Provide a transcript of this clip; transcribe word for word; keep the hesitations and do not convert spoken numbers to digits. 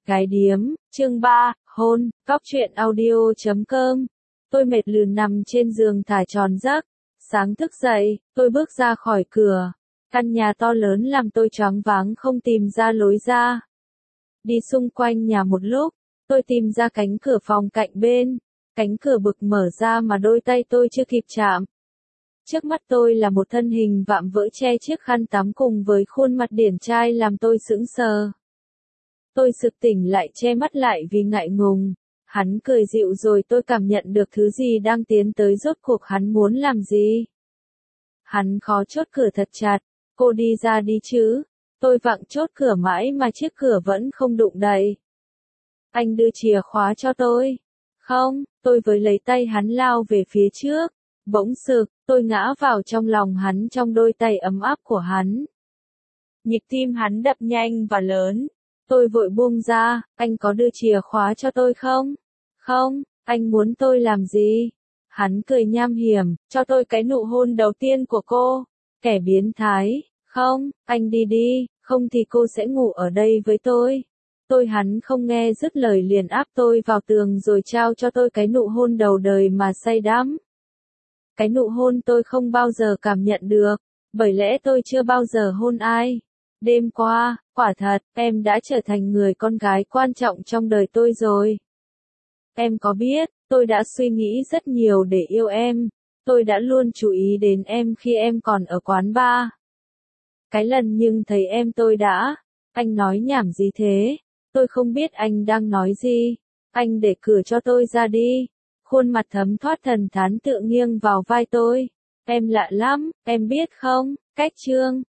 Gái điếm, chương ba, hôn, góc truyện audio chấm com. Tôi mệt lừ nằm trên giường thả tròn giấc. Sáng thức dậy, tôi bước ra khỏi cửa. Căn nhà to lớn làm tôi choáng váng không tìm ra lối ra. Đi xung quanh nhà một lúc, tôi tìm ra cánh cửa phòng cạnh bên. Cánh cửa bực mở ra mà đôi tay tôi chưa kịp chạm. Trước mắt tôi là một thân hình vạm vỡ che chiếc khăn tắm cùng với khuôn mặt điển trai làm tôi sững sờ. Tôi sực tỉnh lại che mắt lại vì ngại ngùng. Hắn cười dịu rồi tôi cảm nhận được thứ gì đang tiến tới, rốt cuộc hắn muốn làm gì. Hắn khó chốt cửa thật chặt. Cô đi ra đi chứ. Tôi vặn chốt cửa mãi mà chiếc cửa vẫn không đụng đậy. Anh đưa chìa khóa cho tôi. Không, tôi với lấy tay hắn lao về phía trước. Bỗng sực, tôi ngã vào trong lòng hắn trong đôi tay ấm áp của hắn. Nhịp tim hắn đập nhanh và lớn. Tôi vội buông ra, anh có đưa chìa khóa cho tôi không? Không, anh muốn tôi làm gì? Hắn cười nham hiểm, cho tôi cái nụ hôn đầu tiên của cô. Kẻ biến thái, không, anh đi đi, không thì cô sẽ ngủ ở đây với tôi. Tôi hắn không nghe dứt lời liền áp tôi vào tường rồi trao cho tôi cái nụ hôn đầu đời mà say đắm. Cái nụ hôn tôi không bao giờ cảm nhận được, bởi lẽ tôi chưa bao giờ hôn ai. Đêm qua, quả thật, em đã trở thành người con gái quan trọng trong đời tôi rồi. Em có biết, tôi đã suy nghĩ rất nhiều để yêu em. Tôi đã luôn chú ý đến em khi em còn ở quán bar. Cái lần nhưng thấy em tôi đã. Anh nói nhảm gì thế? Tôi không biết anh đang nói gì. Anh để cửa cho tôi ra đi. Khuôn mặt thấm thoát thần thán tựa nghiêng vào vai tôi. Em lạ lắm, em biết không, cách chương.